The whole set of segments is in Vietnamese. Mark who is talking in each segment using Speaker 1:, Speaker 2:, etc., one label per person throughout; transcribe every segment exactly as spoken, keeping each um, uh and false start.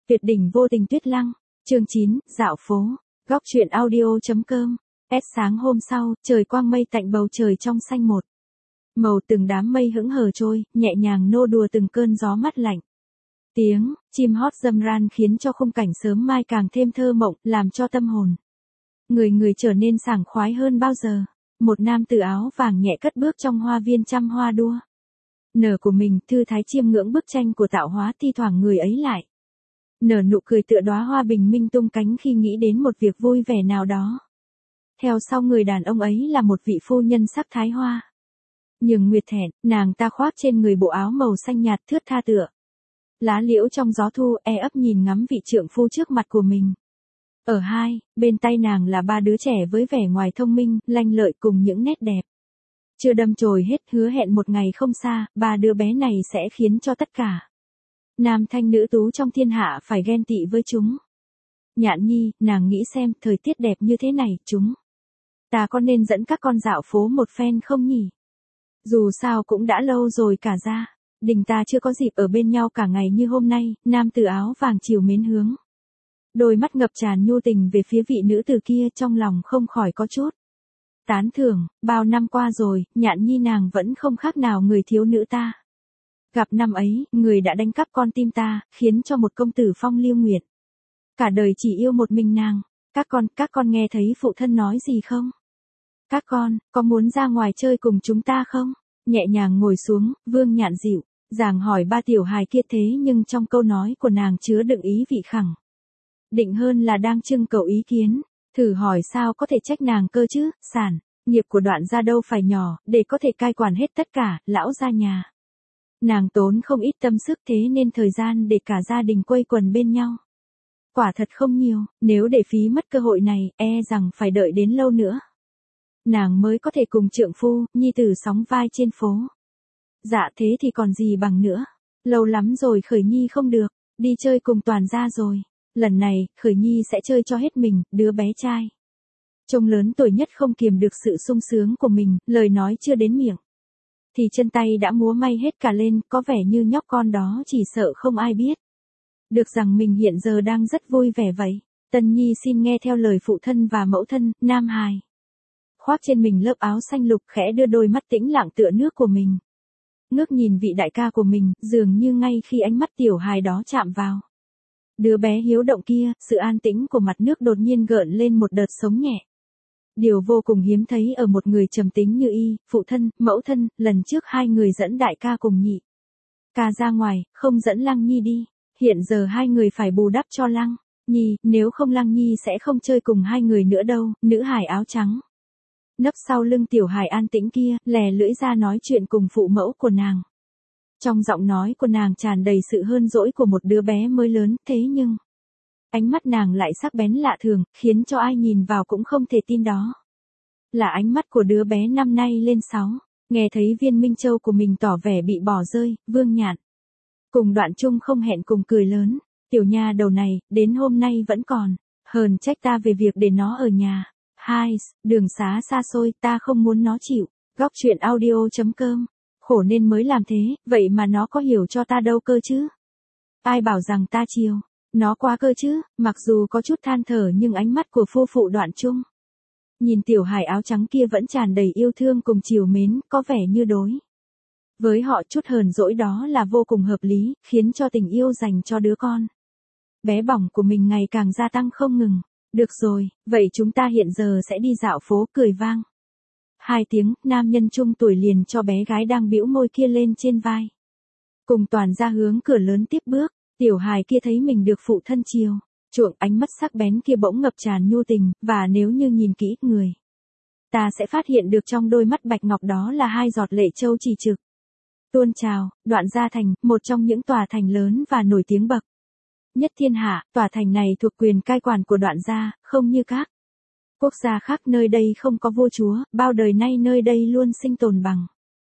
Speaker 1: Tuyệt đỉnh vô tình tuyết lăng. Chương chín, dạo phố. Góc truyện audio.com. S sáng hôm sau, trời quang mây tạnh bầu trời trong xanh một. Màu từng đám mây hững hờ trôi, nhẹ nhàng nô đùa từng cơn gió mát lạnh. Tiếng chim hót râm ran khiến cho khung cảnh sớm mai càng thêm thơ mộng, làm cho tâm hồn người người trở nên sảng khoái hơn bao giờ. Một nam tử áo vàng nhẹ cất bước trong hoa viên trăm hoa đua nở của mình, thư thái chiêm ngưỡng bức tranh của tạo hóa, thi thoảng người ấy lại nở nụ cười tựa đóa hoa bình minh tung cánh khi nghĩ đến một việc vui vẻ nào đó. Theo sau người đàn ông ấy là một vị phu nhân sắc thái hoa nhường nguyệt thẹn, nàng ta khoác trên người bộ áo màu xanh nhạt thướt tha tựa lá liễu trong gió thu, e ấp nhìn ngắm vị trượng phu trước mặt của mình. Ở hai bên tay nàng là ba đứa trẻ với vẻ ngoài thông minh, lanh lợi cùng những nét đẹp chưa đâm chồi hết, hứa hẹn một ngày không xa, ba đứa bé này sẽ khiến cho tất cả nam thanh nữ tú trong thiên hạ phải ghen tị với chúng. Nhạn Nhi, nàng nghĩ xem, thời tiết đẹp như thế này, chúng ta có nên dẫn các con dạo phố một phen không nhỉ? Dù sao cũng đã lâu rồi cả gia đình ta chưa có dịp ở bên nhau cả ngày như hôm nay. Nam tử áo vàng chiều mến hướng đôi mắt ngập tràn nhu tình về phía vị nữ tử kia, trong lòng không khỏi có chút tán thưởng. Bao năm qua rồi, Nhạn Nhi nàng vẫn không khác nào người thiếu nữ ta. Gặp năm ấy, người đã đánh cắp con tim ta, khiến cho một công tử phong lưu nguyệt cả đời chỉ yêu một mình nàng. Các con, các con nghe thấy phụ thân nói gì không? Các con, có muốn ra ngoài chơi cùng chúng ta không? Nhẹ nhàng ngồi xuống, Vương Nhạn dịu dàng hỏi ba tiểu hài kia, thế nhưng trong câu nói của nàng chứa đựng ý vị khẳng định hơn là đang trưng cầu ý kiến. Thử hỏi sao có thể trách nàng cơ chứ, sản nghiệp của Đoạn gia đâu phải nhỏ, để có thể cai quản hết tất cả, lão gia nhà nàng tốn không ít tâm sức, thế nên thời gian để cả gia đình quây quần bên nhau quả thật không nhiều. Nếu để phí mất cơ hội này, e rằng phải đợi đến lâu nữa nàng mới có thể cùng trượng phu, nhi tử sóng vai trên phố. Dạ thế thì còn gì bằng nữa. Lâu lắm rồi Khởi Nhi không được đi chơi cùng toàn gia rồi. Lần này, Khởi Nhi sẽ chơi cho hết mình. Đứa bé trai trông lớn tuổi nhất không kiềm được sự sung sướng của mình, lời nói chưa đến miệng thì chân tay đã múa may hết cả lên, có vẻ như nhóc con đó chỉ sợ không ai biết được rằng mình hiện giờ đang rất vui vẻ vậy. Tân Nhi xin nghe theo lời phụ thân và mẫu thân. Nam hài khoác trên mình lớp áo xanh lục, khẽ đưa đôi mắt tĩnh lặng tựa nước của mình ngước nhìn vị đại ca của mình, dường như ngay khi ánh mắt tiểu hài đó chạm vào đứa bé hiếu động kia, sự an tĩnh của mặt nước đột nhiên gợn lên một đợt sống nhẹ. Điều vô cùng hiếm thấy ở một người trầm tính như y. Phụ thân, mẫu thân, lần trước hai người dẫn đại ca cùng nhị ca ra ngoài, không dẫn Lăng Nhi đi. Hiện giờ hai người phải bù đắp cho Lăng Nhi, nếu không Lăng Nhi sẽ không chơi cùng hai người nữa đâu. Nữ hài áo trắng nấp sau lưng tiểu hài an tĩnh kia, lè lưỡi ra nói chuyện cùng phụ mẫu của nàng. Trong giọng nói của nàng tràn đầy sự hơn dỗi của một đứa bé mới lớn, thế nhưng ánh mắt nàng lại sắc bén lạ thường, khiến cho ai nhìn vào cũng không thể tin đó là ánh mắt của đứa bé năm nay lên sáu. Nghe thấy viên minh châu của mình tỏ vẻ bị bỏ rơi, Vương Nhạn cùng Đoạn Trung không hẹn cùng cười lớn. Tiểu nha đầu này, đến hôm nay vẫn còn hờn trách ta về việc để nó ở nhà. Hai, đường xá xa xôi, ta không muốn nó chịu. Góc truyện audio.com. Khổ nên mới làm thế, vậy mà nó có hiểu cho ta đâu cơ chứ. Ai bảo rằng ta chiều nó quá cơ chứ. Mặc dù có chút than thở nhưng ánh mắt của phu phụ Đoạn Trung nhìn tiểu hài áo trắng kia vẫn tràn đầy yêu thương cùng chiều mến, có vẻ như đối với họ chút hờn dỗi đó là vô cùng hợp lý, khiến cho tình yêu dành cho đứa con bé bỏng của mình ngày càng gia tăng không ngừng. Được rồi, vậy chúng ta hiện giờ sẽ đi dạo phố. Cười vang hai tiếng, nam nhân trung tuổi liền cho bé gái đang bĩu môi kia lên trên vai, cùng toàn ra hướng cửa lớn tiếp bước. Tiểu hài kia thấy mình được phụ thân chiều chuộng, ánh mắt sắc bén kia bỗng ngập tràn nhu tình, và nếu như nhìn kỹ người ta sẽ phát hiện được trong đôi mắt bạch ngọc đó là hai giọt lệ châu chỉ trực tuôn trào. Đoạn Gia Thành, một trong những tòa thành lớn và nổi tiếng bậc nhất thiên hạ. Tòa thành này thuộc quyền cai quản của Đoạn gia, không như các quốc gia khác. Nơi đây không có vua chúa, bao đời nay nơi đây luôn sinh tồn bằng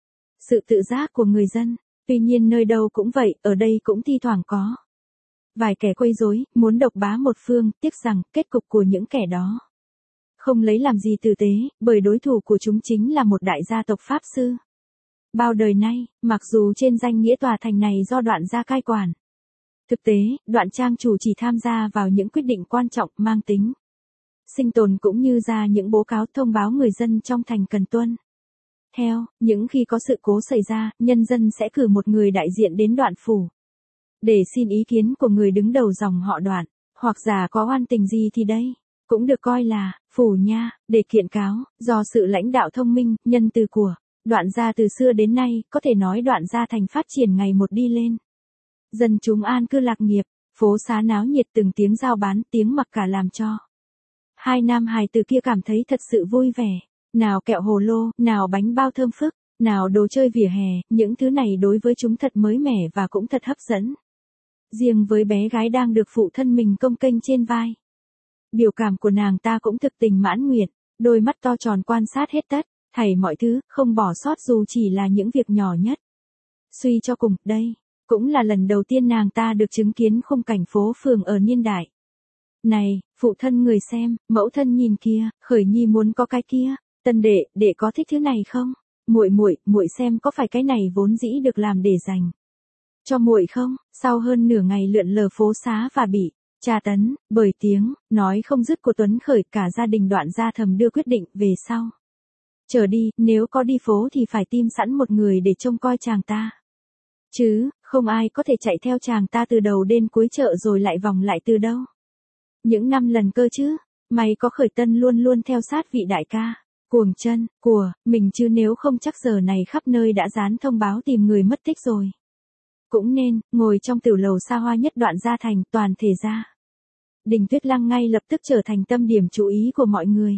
Speaker 1: sự tự giác của người dân. Tuy nhiên nơi đâu cũng vậy, ở đây cũng thi thoảng có vài kẻ quấy rối, muốn độc bá một phương. Tiếc rằng kết cục của những kẻ đó không lấy làm gì tử tế, bởi đối thủ của chúng chính là một đại gia tộc Pháp sư. Bao đời nay, mặc dù trên danh nghĩa tòa thành này do Đoạn gia cai quản, Thực tế, Đoạn trang chủ chỉ tham gia vào những quyết định quan trọng mang tính sinh tồn cũng như ra những báo cáo thông báo người dân trong thành cần tuân theo. Những khi có sự cố xảy ra, nhân dân sẽ cử một người đại diện đến Đoạn phủ để xin ý kiến của người đứng đầu dòng họ Đoạn, hoặc giả có oan tình gì thì đây cũng được coi là phủ nha, để kiện cáo. Do sự lãnh đạo thông minh, nhân từ của Đoạn gia từ xưa đến nay, có thể nói Đoạn gia thành phát triển ngày một đi lên. Dân chúng an cư lạc nghiệp, phố xá náo nhiệt, từng tiếng giao bán, tiếng mặc cả làm cho hai nam hài từ kia cảm thấy thật sự vui vẻ. Nào kẹo hồ lô, nào bánh bao thơm phức, nào đồ chơi vỉa hè, những thứ này đối với chúng thật mới mẻ và cũng thật hấp dẫn. Riêng với bé gái đang được phụ thân mình công kênh trên vai, biểu cảm của nàng ta cũng thực tình mãn nguyện, đôi mắt to tròn quan sát hết tất thảy mọi thứ, không bỏ sót dù chỉ là những việc nhỏ nhất. Suy cho cùng, đây cũng là lần đầu tiên nàng ta được chứng kiến khung cảnh phố phường ở niên đại này. Phụ thân người xem, mẫu thân nhìn kia, Khởi Nhi muốn có cái kia. Tân đệ, đệ có thích thứ này không? Muội muội, muội xem có phải cái này vốn dĩ được làm để dành cho muội không? Sau hơn nửa ngày lượn lờ phố xá và bị tra tấn bởi tiếng nói không dứt của Tuấn Khởi, cả gia đình Đoạn gia thầm đưa quyết định về sau trở đi, nếu có đi phố thì phải tìm sẵn một người để trông coi chàng ta. Chứ, không ai có thể chạy theo chàng ta từ đầu đến cuối chợ rồi lại vòng lại từ đâu. Những năm lần cơ chứ, may có Khởi Tân luôn luôn theo sát vị đại ca cuồng chân của mình, chứ nếu không chắc giờ này khắp nơi đã dán thông báo tìm người mất tích rồi. Cũng nên, ngồi trong tiểu lầu xa hoa nhất Đoạn gia thành, toàn thể gia đình Tuyết Lăng ngay lập tức trở thành tâm điểm chú ý của mọi người.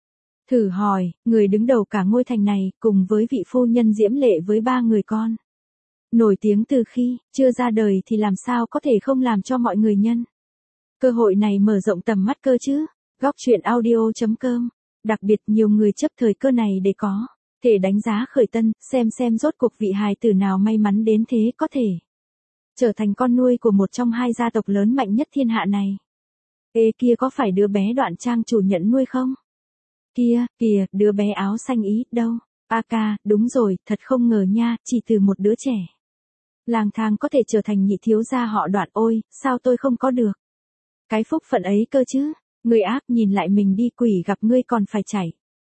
Speaker 1: Thử hỏi, người đứng đầu cả ngôi thành này, cùng với vị phu nhân diễm lệ với ba người con nổi tiếng từ khi chưa ra đời thì làm sao có thể không làm cho mọi người nhân cơ hội này mở rộng tầm mắt cơ chứ. Góc truyện audio chấm com. Đặc biệt nhiều người chấp thời cơ này để có thể đánh giá Khởi Tân, xem xem rốt cuộc vị hài tử nào may mắn đến thế có thể trở thành con nuôi của một trong hai gia tộc lớn mạnh nhất thiên hạ này. Ê kia, có phải đứa bé Đoạn trang chủ nhận nuôi không? Kia, kìa, đứa bé áo xanh ý, đâu? A ca, đúng rồi, thật không ngờ nha, chỉ từ một đứa trẻ lang thang có thể trở thành nhị thiếu gia họ Đoạn, ôi, sao tôi không có được cái phúc phận ấy cơ chứ. Người ác, nhìn lại mình đi, quỷ gặp ngươi còn phải chảy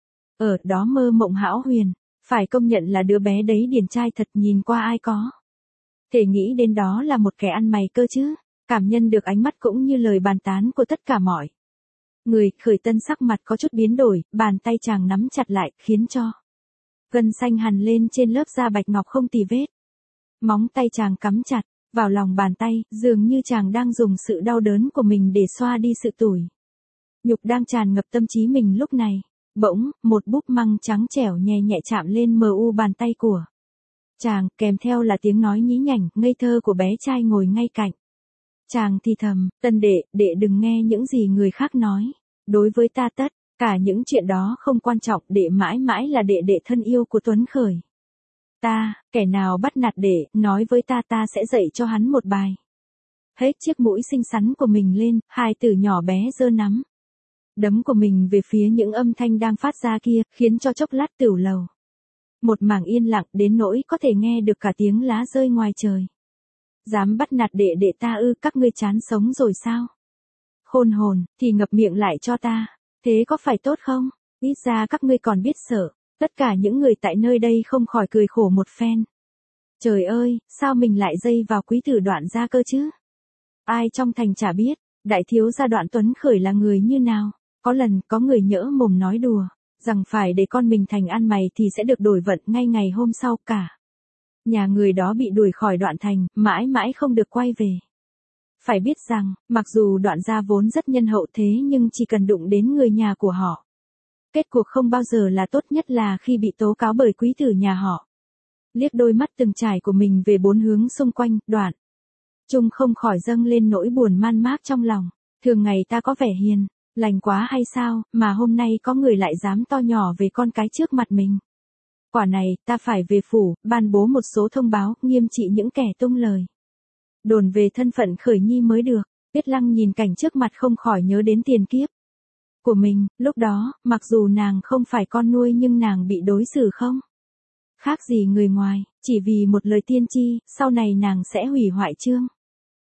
Speaker 1: ở đó mơ mộng hão huyền. Phải công nhận là đứa bé đấy điển trai thật, nhìn qua ai có thể nghĩ đến đó là một kẻ ăn mày cơ chứ. Cảm nhận được ánh mắt cũng như lời bàn tán của tất cả mọi người, Khởi Tân sắc mặt có chút biến đổi, bàn tay chàng nắm chặt lại, khiến cho gân xanh hằn lên trên lớp da bạch ngọc không tì vết. Móng tay chàng cắm chặt vào lòng bàn tay, dường như chàng đang dùng sự đau đớn của mình để xoa đi sự tủi nhục đang tràn ngập tâm trí mình lúc này. Bỗng, một búp măng trắng trẻo nhẹ nhẹ chạm lên mờ u bàn tay của chàng, kèm theo là tiếng nói nhí nhảnh, ngây thơ của bé trai ngồi ngay cạnh chàng thì thầm, Tân đệ, đệ đừng nghe những gì người khác nói. Đối với ta tất cả những chuyện đó không quan trọng, đệ mãi mãi là đệ đệ thân yêu của Tuấn Khởi. Ta, kẻ nào bắt nạt đệ, nói với ta, ta sẽ dạy cho hắn một bài. Hết chiếc mũi xinh xắn của mình lên, hai tử nhỏ bé giơ nắm đấm của mình về phía những âm thanh đang phát ra kia, khiến cho chốc lát tiểu lầu một mảng yên lặng đến nỗi có thể nghe được cả tiếng lá rơi ngoài trời. Dám bắt nạt đệ đệ ta ư? Các ngươi chán sống rồi sao? Khôn hồn, thì ngậm miệng lại cho ta. Thế có phải tốt không? Ít ra các ngươi còn biết sợ. Tất cả những người tại nơi đây không khỏi cười khổ một phen. Trời ơi, sao mình lại dây vào quý tử Đoạn gia cơ chứ? Ai trong thành chả biết, đại thiếu gia Đoạn Tuấn Khởi là người như nào. Có lần, có người nhỡ mồm nói đùa, rằng phải để con mình thành ăn mày thì sẽ được đổi vận. Ngay ngày hôm sau cả nhà người đó bị đuổi khỏi Đoạn thành, mãi mãi không được quay về. Phải biết rằng, mặc dù Đoạn gia vốn rất nhân hậu thế nhưng chỉ cần đụng đến người nhà của họ, kết cuộc không bao giờ là tốt, nhất là khi bị tố cáo bởi quý tử nhà họ. Liếc đôi mắt từng trải của mình về bốn hướng xung quanh, Đoạn Trung không khỏi dâng lên nỗi buồn man mác trong lòng. Thường ngày ta có vẻ hiền lành quá hay sao, mà hôm nay có người lại dám to nhỏ về con cái trước mặt mình. Quả này, ta phải về phủ, ban bố một số thông báo, nghiêm trị những kẻ tung lời đồn về thân phận Khởi Nhi mới được. Tuyết Lăng nhìn cảnh trước mặt không khỏi nhớ đến tiền kiếp của mình. Lúc đó, mặc dù nàng không phải con nuôi nhưng nàng bị đối xử không khác gì người ngoài, chỉ vì một lời tiên tri, sau này nàng sẽ hủy hoại chương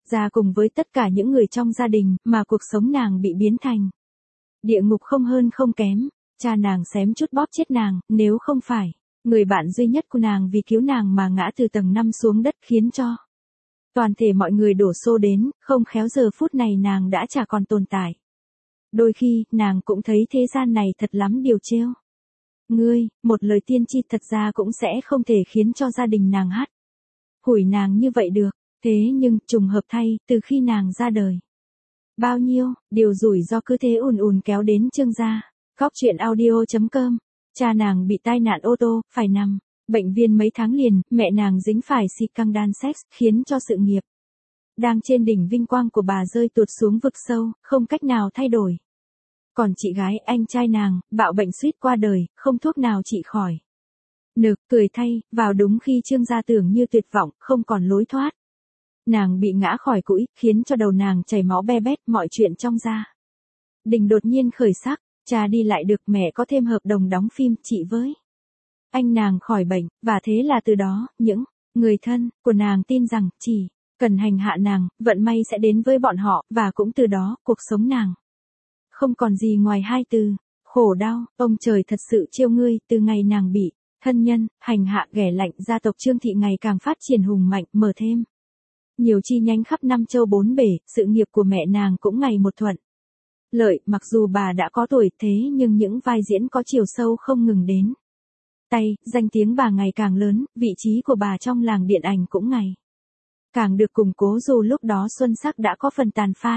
Speaker 1: ra cùng với tất cả những người trong gia đình, mà cuộc sống nàng bị biến thành địa ngục không hơn không kém. Cha nàng xém chút bóp chết nàng, nếu không phải người bạn duy nhất của nàng vì cứu nàng mà ngã từ tầng năm xuống đất khiến cho toàn thể mọi người đổ xô đến, không khéo giờ phút này nàng đã chả còn tồn tại. Đôi khi, nàng cũng thấy thế gian này thật lắm điều trêu. Ngươi, một lời tiên tri thật ra cũng sẽ không thể khiến cho gia đình nàng hắt hủi nàng như vậy được. Thế nhưng, trùng hợp thay, từ khi nàng ra đời, bao nhiêu, điều rủi ro cứ thế ùn ùn kéo đến Trương gia. Góc truyện audio chấm com. Cha nàng bị tai nạn ô tô, phải nằm bệnh viện mấy tháng liền, mẹ nàng dính phải scandal sex, khiến cho sự nghiệp đang trên đỉnh vinh quang của bà rơi tuột xuống vực sâu, không cách nào thay đổi. Còn chị gái, anh trai nàng, bạo bệnh suýt qua đời, không thuốc nào trị khỏi. Nực, cười thay, vào đúng khi Trương gia tưởng như tuyệt vọng, không còn lối thoát. Nàng bị ngã khỏi cũi, khiến cho đầu nàng chảy máu be bét, mọi chuyện trong gia đình đột nhiên khởi sắc. Cha đi lại được, mẹ có thêm hợp đồng đóng phim, chị với anh nàng khỏi bệnh, và thế là từ đó, những người thân của nàng tin rằng, chỉ cần hành hạ nàng, vận may sẽ đến với bọn họ, và cũng từ đó, cuộc sống nàng không còn gì ngoài hai từ, khổ đau. Ông trời thật sự trêu ngươi, từ ngày nàng bị thân nhân hành hạ ghẻ lạnh, gia tộc Trương thị ngày càng phát triển hùng mạnh, mở thêm nhiều chi nhánh khắp năm châu bốn bể, sự nghiệp của mẹ nàng cũng ngày một thuận lợi. Mặc dù bà đã có tuổi thế nhưng những vai diễn có chiều sâu không ngừng đến tay, danh tiếng bà ngày càng lớn, vị trí của bà trong làng điện ảnh cũng ngày càng được củng cố, dù lúc đó xuân sắc đã có phần tàn phai.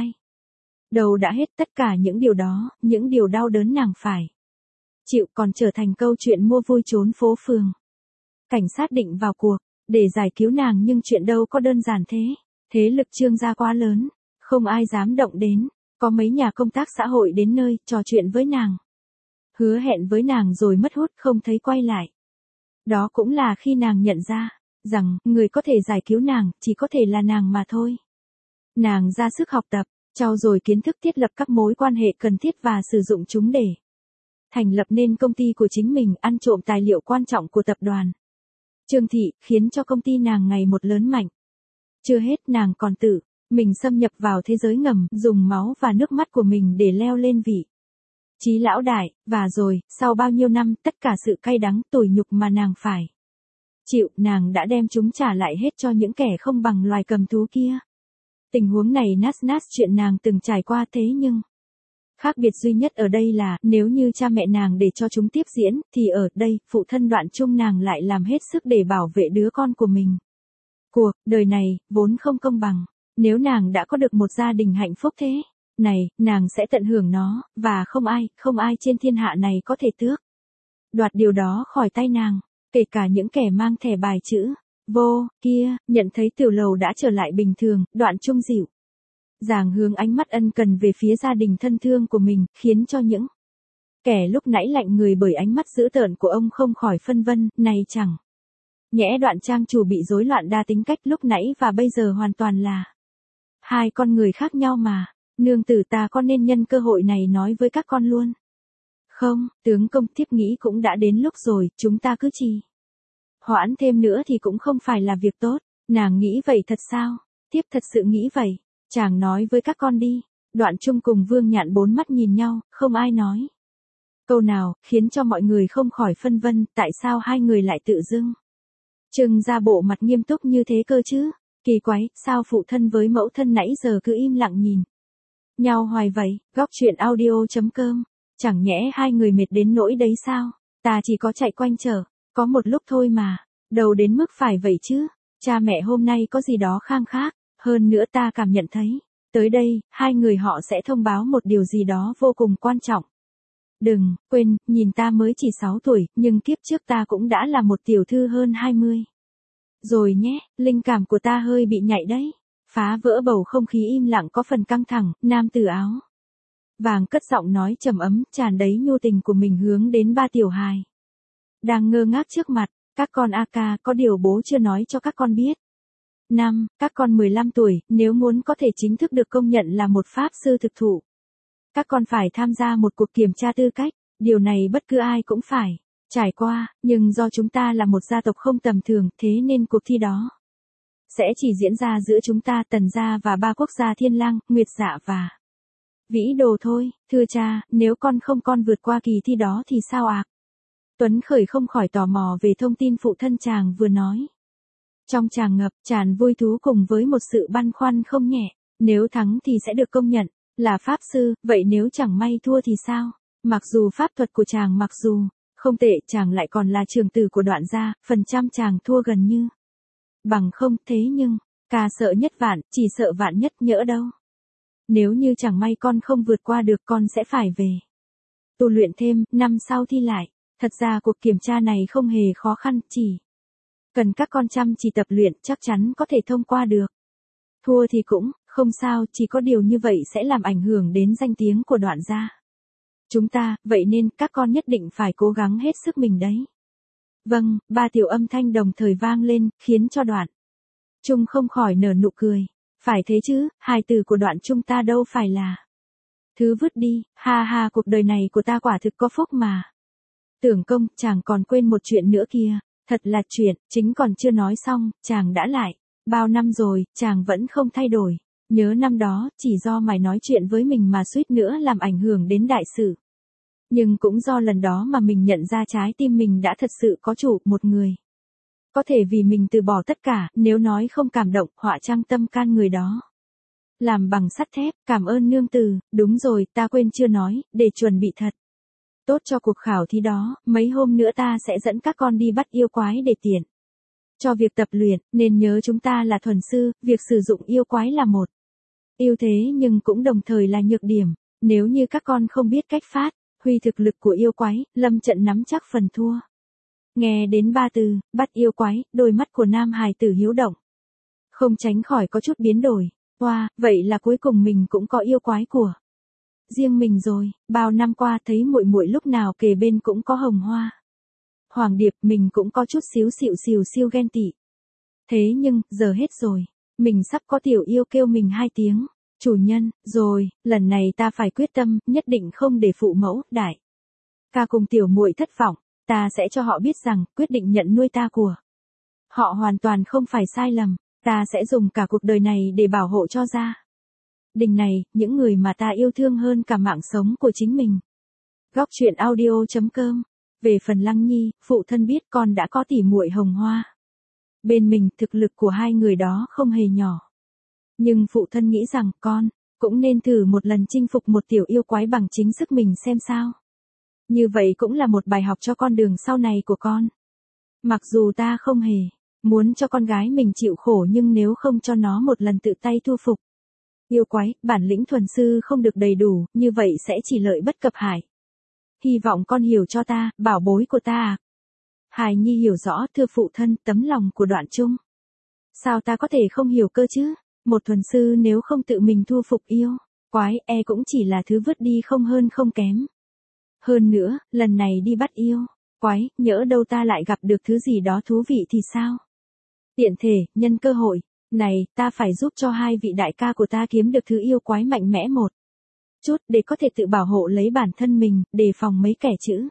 Speaker 1: Đầu đã hết, tất cả những điều đó, những điều đau đớn nàng phải chịu còn trở thành câu chuyện mua vui trốn phố phường. Cảnh sát định vào cuộc để giải cứu nàng, nhưng chuyện đâu có đơn giản thế. Thế lực Trương gia quá lớn, không ai dám động đến. Có mấy nhà công tác xã hội đến nơi, trò chuyện với nàng, hứa hẹn với nàng rồi mất hút không thấy quay lại. Đó cũng là khi nàng nhận ra rằng người có thể giải cứu nàng chỉ có thể là nàng mà thôi. Nàng ra sức học tập, trau dồi kiến thức, thiết lập các mối quan hệ cần thiết và sử dụng chúng để thành lập nên công ty của chính mình, ăn trộm tài liệu quan trọng của tập đoàn Trương thị, khiến cho công ty nàng ngày một lớn mạnh. Chưa hết, nàng còn tự mình xâm nhập vào thế giới ngầm, dùng máu và nước mắt của mình để leo lên vị trí lão đại, và rồi, sau bao nhiêu năm, tất cả sự cay đắng, tủi nhục mà nàng phải chịu, nàng đã đem chúng trả lại hết cho những kẻ không bằng loài cầm thú kia. Tình huống này nát nát chuyện nàng từng trải qua, thế nhưng khác biệt duy nhất ở đây là, nếu như cha mẹ nàng để cho chúng tiếp diễn, thì ở đây, phụ thân Đoạn Trung nàng lại làm hết sức để bảo vệ đứa con của mình. Cuộc đời này, vốn không công bằng. Nếu nàng đã có được một gia đình hạnh phúc thế này, nàng sẽ tận hưởng nó, và không ai, không ai trên thiên hạ này có thể tước đoạt điều đó khỏi tay nàng, kể cả những kẻ mang thẻ bài chữ vô kia. Nhận thấy tiểu lầu đã trở lại bình thường, Đoạn Trung dịu dàng hướng ánh mắt ân cần về phía gia đình thân thương của mình, khiến cho những kẻ lúc nãy lạnh người bởi ánh mắt dữ tợn của ông không khỏi phân vân, này chẳng nhẽ Đoạn trang chủ bị rối loạn đa tính cách lúc nãy và bây giờ hoàn toàn là hai con người khác nhau mà. Nương tử, ta có nên nhân cơ hội này nói với các con luôn không? Tướng công, thiếp nghĩ cũng đã đến lúc rồi, chúng ta cứ trì hoãn thêm nữa thì cũng không phải là việc tốt. Nàng nghĩ vậy thật sao? Thiếp thật sự nghĩ vậy. Chàng nói với các con đi. Đoạn Trung cùng Vương Nhạn bốn mắt nhìn nhau, không ai nói câu nào, khiến cho mọi người không khỏi phân vân, tại sao hai người lại tự dưng trưng ra bộ mặt nghiêm túc như thế cơ chứ? Kỳ quái, sao phụ thân với mẫu thân nãy giờ cứ im lặng nhìn nhau hoài vậy? Góc truyện audio chấm com. Chẳng nhẽ hai người mệt đến nỗi đấy sao? Ta chỉ có chạy quanh chợ, có một lúc thôi mà, đâu đến mức phải vậy chứ. Cha mẹ hôm nay có gì đó khang khác, hơn nữa ta cảm nhận thấy, tới đây, hai người họ sẽ thông báo một điều gì đó vô cùng quan trọng. Đừng quên, nhìn ta mới chỉ sáu tuổi, nhưng kiếp trước ta cũng đã là một tiểu thư hơn hai mươi. Rồi nhé, linh cảm của ta hơi bị nhạy đấy. Phá vỡ bầu không khí im lặng có phần căng thẳng, nam tử áo vàng cất giọng nói trầm ấm, tràn đầy nhu tình của mình hướng đến ba tiểu hài đang ngơ ngác trước mặt. Các con a ca, có điều bố chưa nói cho các con biết. Năm, các con mười lăm tuổi, nếu muốn có thể chính thức được công nhận là một pháp sư thực thụ, các con phải tham gia một cuộc kiểm tra tư cách. Điều này bất cứ ai cũng phải trải qua, nhưng do chúng ta là một gia tộc không tầm thường, thế nên cuộc thi đó sẽ chỉ diễn ra giữa chúng ta Tần gia và ba quốc gia Thiên Lang, Nguyệt Dạ và Vĩ Đồ thôi. Thưa cha, nếu con không con vượt qua kỳ thi đó thì sao ạ? À? Tuấn Khởi không khỏi tò mò về thông tin phụ thân chàng vừa nói. Trong chàng ngập tràn vui thú cùng với một sự băn khoăn không nhẹ. Nếu thắng thì sẽ được công nhận là pháp sư, vậy nếu chẳng may thua thì sao? Mặc dù pháp thuật của chàng mặc dù không tệ, chàng lại còn là trưởng tử của Đoạn gia, phần trăm chàng thua gần như bằng không. Thế nhưng, ca sợ nhất vạn, chỉ sợ vạn nhất nhỡ đâu. Nếu như chẳng may con không vượt qua được, con sẽ phải về tu luyện thêm, năm sau thi lại. Thật ra cuộc kiểm tra này không hề khó khăn, chỉ cần các con chăm chỉ tập luyện chắc chắn có thể thông qua được. Thua thì cũng không sao, chỉ có điều như vậy sẽ làm ảnh hưởng đến danh tiếng của Đoạn gia chúng ta, vậy nên các con nhất định phải cố gắng hết sức mình đấy. Vâng, ba tiểu âm thanh đồng thời vang lên, khiến cho Đoạn Trung không khỏi nở nụ cười. Phải thế chứ, hài tử của Đoạn Trung ta đâu phải là thứ vứt đi, ha ha, cuộc đời này của ta quả thực có phúc mà. Tưởng công, chàng còn quên một chuyện nữa kìa, thật là chuyện, chính còn chưa nói xong, chàng đã lại. Bao năm rồi, chàng vẫn không thay đổi. Nhớ năm đó, chỉ do mày nói chuyện với mình mà suýt nữa làm ảnh hưởng đến đại sự. Nhưng cũng do lần đó mà mình nhận ra trái tim mình đã thật sự có chủ, một người có thể vì mình từ bỏ tất cả, nếu nói không cảm động, họa trang tâm can người đó làm bằng sắt thép. Cảm ơn nương tử. Đúng rồi, ta quên chưa nói, để chuẩn bị thật tốt cho cuộc khảo thí đó, mấy hôm nữa ta sẽ dẫn các con đi bắt yêu quái để tiện cho việc tập luyện, nên nhớ chúng ta là thuần sư, việc sử dụng yêu quái là một ưu thế nhưng cũng đồng thời là nhược điểm. Nếu như các con không biết cách phát huy thực lực của yêu quái, lâm trận nắm chắc phần thua. Nghe đến ba từ bắt yêu quái, đôi mắt của nam hài tử hiếu động không tránh khỏi có chút biến đổi. Wow, vậy là cuối cùng mình cũng có yêu quái của riêng mình rồi. Bao năm qua thấy muội muội lúc nào kề bên cũng có hồng hoa hoàng điệp, mình cũng có chút xíu xịu xìu siêu ghen tị. Thế nhưng, giờ hết rồi. Mình sắp có tiểu yêu kêu mình hai tiếng chủ nhân rồi. Lần này ta phải quyết tâm, nhất định không để phụ mẫu, đại ca cùng tiểu muội thất vọng. Ta sẽ cho họ biết rằng, quyết định nhận nuôi ta của họ hoàn toàn không phải sai lầm. Ta sẽ dùng cả cuộc đời này để bảo hộ cho gia đình này, những người mà ta yêu thương hơn cả mạng sống của chính mình. Góc truyện audio chấm com. Về phần Lăng Nhi, phụ thân biết con đã có tỉ muội hồng hoa bên mình, thực lực của hai người đó không hề nhỏ. Nhưng phụ thân nghĩ rằng con cũng nên thử một lần chinh phục một tiểu yêu quái bằng chính sức mình xem sao. Như vậy cũng là một bài học cho con đường sau này của con. Mặc dù ta không hề muốn cho con gái mình chịu khổ, nhưng nếu không cho nó một lần tự tay thu phục yêu quái, bản lĩnh thuần sư không được đầy đủ, như vậy sẽ chỉ lợi bất cập hại. Hy vọng con hiểu cho ta, bảo bối của ta à. Hài Nhi hiểu rõ, thưa phụ thân. Tấm lòng của Đoạn Trung sao ta có thể không hiểu cơ chứ. Một thuần sư nếu không tự mình thu phục yêu quái, e cũng chỉ là thứ vứt đi, không hơn không kém. Hơn nữa, lần này đi bắt yêu quái, nhỡ đâu ta lại gặp được thứ gì đó thú vị thì sao? Tiện thể, nhân cơ hội này, ta phải giúp cho hai vị đại ca của ta kiếm được thứ yêu quái mạnh mẽ một chút, để có thể tự bảo hộ lấy bản thân mình, đề phòng mấy kẻ chữ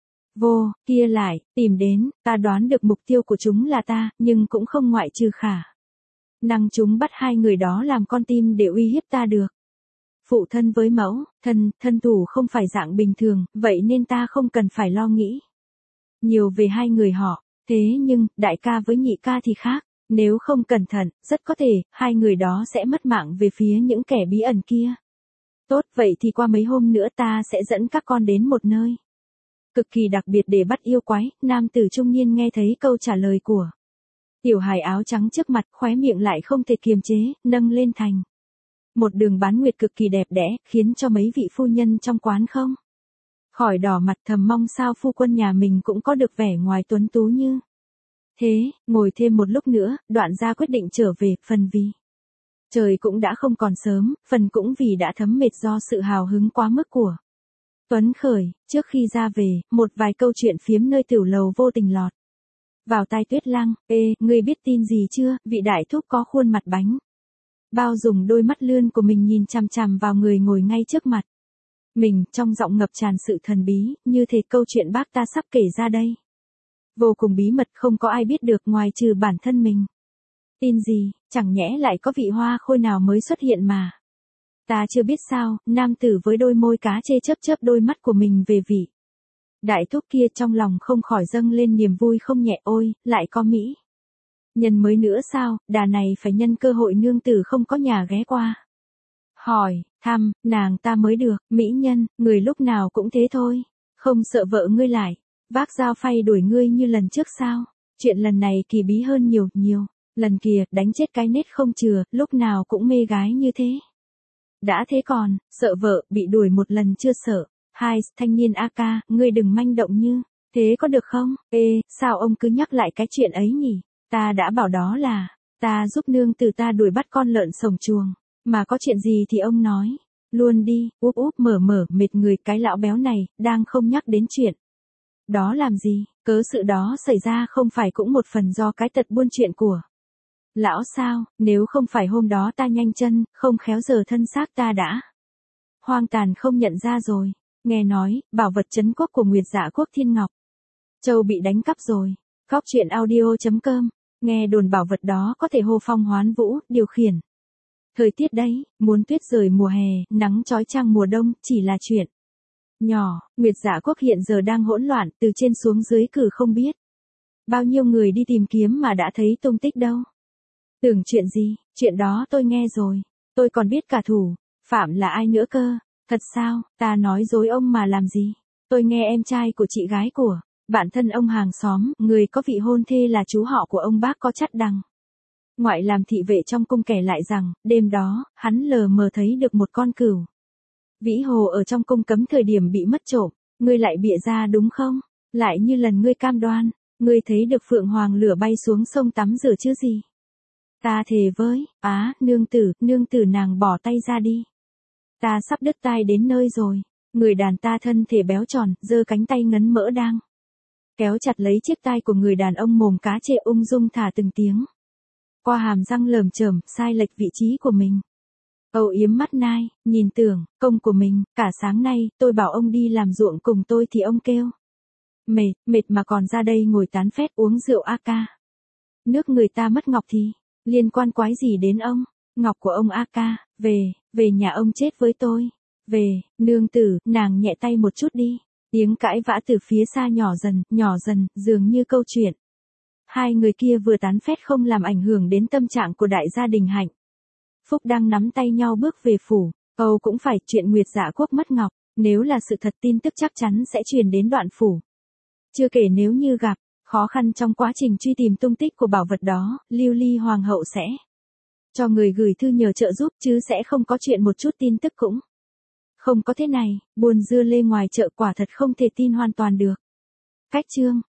Speaker 1: vô kia lại tìm đến. Ta đoán được mục tiêu của chúng là ta, nhưng cũng không ngoại trừ khả năng chúng bắt hai người đó làm con tin để uy hiếp ta được. Phụ thân với mẫu thân, thân thủ không phải dạng bình thường, vậy nên ta không cần phải lo nghĩ nhiều về hai người họ. Thế nhưng, đại ca với nhị ca thì khác. Nếu không cẩn thận, rất có thể, hai người đó sẽ mất mạng về phía những kẻ bí ẩn kia. Tốt, vậy thì qua mấy hôm nữa ta sẽ dẫn các con đến một nơi cực kỳ đặc biệt để bắt yêu quái. Nam tử trung niên nghe thấy câu trả lời của tiểu hài áo trắng trước mặt, khóe miệng lại không thể kiềm chế, nâng lên thành một đường bán nguyệt cực kỳ đẹp đẽ, khiến cho mấy vị phu nhân trong quán không khỏi đỏ mặt, thầm mong sao phu quân nhà mình cũng có được vẻ ngoài tuấn tú như thế. Ngồi thêm một lúc nữa, Đoạn gia quyết định trở về, phần vì trời cũng đã không còn sớm, phần cũng vì đã thấm mệt do sự hào hứng quá mức của Tuấn Khởi. Trước khi ra về, một vài câu chuyện phiếm nơi tiểu lầu vô tình lọt vào tai Tuyết Lăng. Ê, ngươi biết tin gì chưa? Vị đại thúc có khuôn mặt bánh bao dùng đôi mắt lươn của mình nhìn chằm chằm vào người ngồi ngay trước mặt mình, trong giọng ngập tràn sự thần bí, như thể câu chuyện bác ta sắp kể ra đây vô cùng bí mật, không có ai biết được ngoài trừ bản thân mình. Tin gì, chẳng nhẽ lại có vị hoa khôi nào mới xuất hiện mà. Ta chưa biết sao, nam tử với đôi môi cá chê chớp chớp đôi mắt của mình về vị. Đại thúc kia trong lòng không khỏi dâng lên niềm vui không nhẹ, ôi, lại có Mỹ nhân mới nữa sao, đà này phải nhân cơ hội nương tử không có nhà ghé qua. Hỏi, thăm, nàng ta mới được, mỹ nhân, người lúc nào cũng thế thôi, không sợ vợ ngươi lại, vác dao phay đuổi ngươi như lần trước sao, chuyện lần này kỳ bí hơn nhiều, nhiều, lần kia, đánh chết cái nết không chừa, lúc nào cũng mê gái như thế. Đã thế còn, sợ vợ, bị đuổi một lần chưa sợ, hai, thanh niên a ca, ngươi đừng manh động như, thế có được không, ê, sao ông cứ nhắc lại cái chuyện ấy nhỉ, ta đã bảo đó là, ta giúp nương từ ta đuổi bắt con lợn sổng chuồng. Mà có chuyện gì thì ông nói, luôn đi, úp úp mở mở mệt người cái lão béo này, đang không nhắc đến chuyện. Đó làm gì, cớ sự đó xảy ra không phải cũng một phần do cái tật buôn chuyện của lão sao, nếu không phải hôm đó ta nhanh chân, không khéo giờ thân xác ta đã hoang tàn không nhận ra rồi, nghe nói, bảo vật trấn quốc của Nguyệt Dạ Quốc Thiên Ngọc Châu bị đánh cắp rồi, góc truyện audio.com, nghe đồn bảo vật đó có thể hô phong hoán vũ, điều khiển. Thời tiết đấy, muốn tuyết rời mùa hè, nắng chói chang mùa đông, chỉ là chuyện nhỏ, Nguyệt Dạ Quốc hiện giờ đang hỗn loạn, từ trên xuống dưới cử không biết. Bao nhiêu người đi tìm kiếm mà đã thấy tung tích đâu. Tưởng chuyện gì, chuyện đó tôi nghe rồi, tôi còn biết cả thủ phạm là ai nữa cơ, thật sao, ta nói dối ông mà làm gì, tôi nghe em trai của chị gái của bạn thân ông hàng xóm, người có vị hôn thê là chú họ của ông bác có chắt đằng ngoại làm thị vệ trong cung kể lại rằng, đêm đó, hắn lờ mờ thấy được một con cừu vĩ hồ ở trong cung cấm thời điểm bị mất trộm, ngươi lại bịa ra đúng không? Lại như lần ngươi cam đoan, ngươi thấy được phượng hoàng lửa bay xuống sông tắm rửa chứ gì? Ta thề với, á, nương tử, nương tử nàng bỏ tay ra đi. Ta sắp đứt tai đến nơi rồi, người đàn ta thân thể béo tròn, giơ cánh tay ngấn mỡ đang kéo chặt lấy chiếc tai của người đàn ông mồm cá chê ung dung thả từng tiếng qua hàm răng lởm chởm, sai lệch vị trí của mình. Âu yếm mắt nai, nhìn tưởng, công của mình, cả sáng nay, tôi bảo ông đi làm ruộng cùng tôi thì ông kêu. Mệt, mệt mà còn ra đây ngồi tán phét uống rượu a ca. Nước người ta mất ngọc thì, liên quan quái gì đến ông, ngọc của ông a ca, về, về nhà ông chết với tôi. Về, nương tử, nàng nhẹ tay một chút đi. Tiếng cãi vã từ phía xa nhỏ dần, nhỏ dần, dường như câu chuyện. Hai người kia vừa tán phét không làm ảnh hưởng đến tâm trạng của đại gia đình Hạnh. Phúc đang nắm tay nhau bước về phủ, Âu cũng phải chuyện Nguyệt Dạ Quốc mất ngọc, nếu là sự thật tin tức chắc chắn sẽ truyền đến đoạn phủ. Chưa kể nếu như gặp khó khăn trong quá trình truy tìm tung tích của bảo vật đó, Lưu Ly Hoàng hậu sẽ cho người gửi thư nhờ trợ giúp chứ sẽ không có chuyện một chút tin tức cũng không có thế này, buôn dưa lê ngoài chợ quả thật không thể tin hoàn toàn được. Cách chương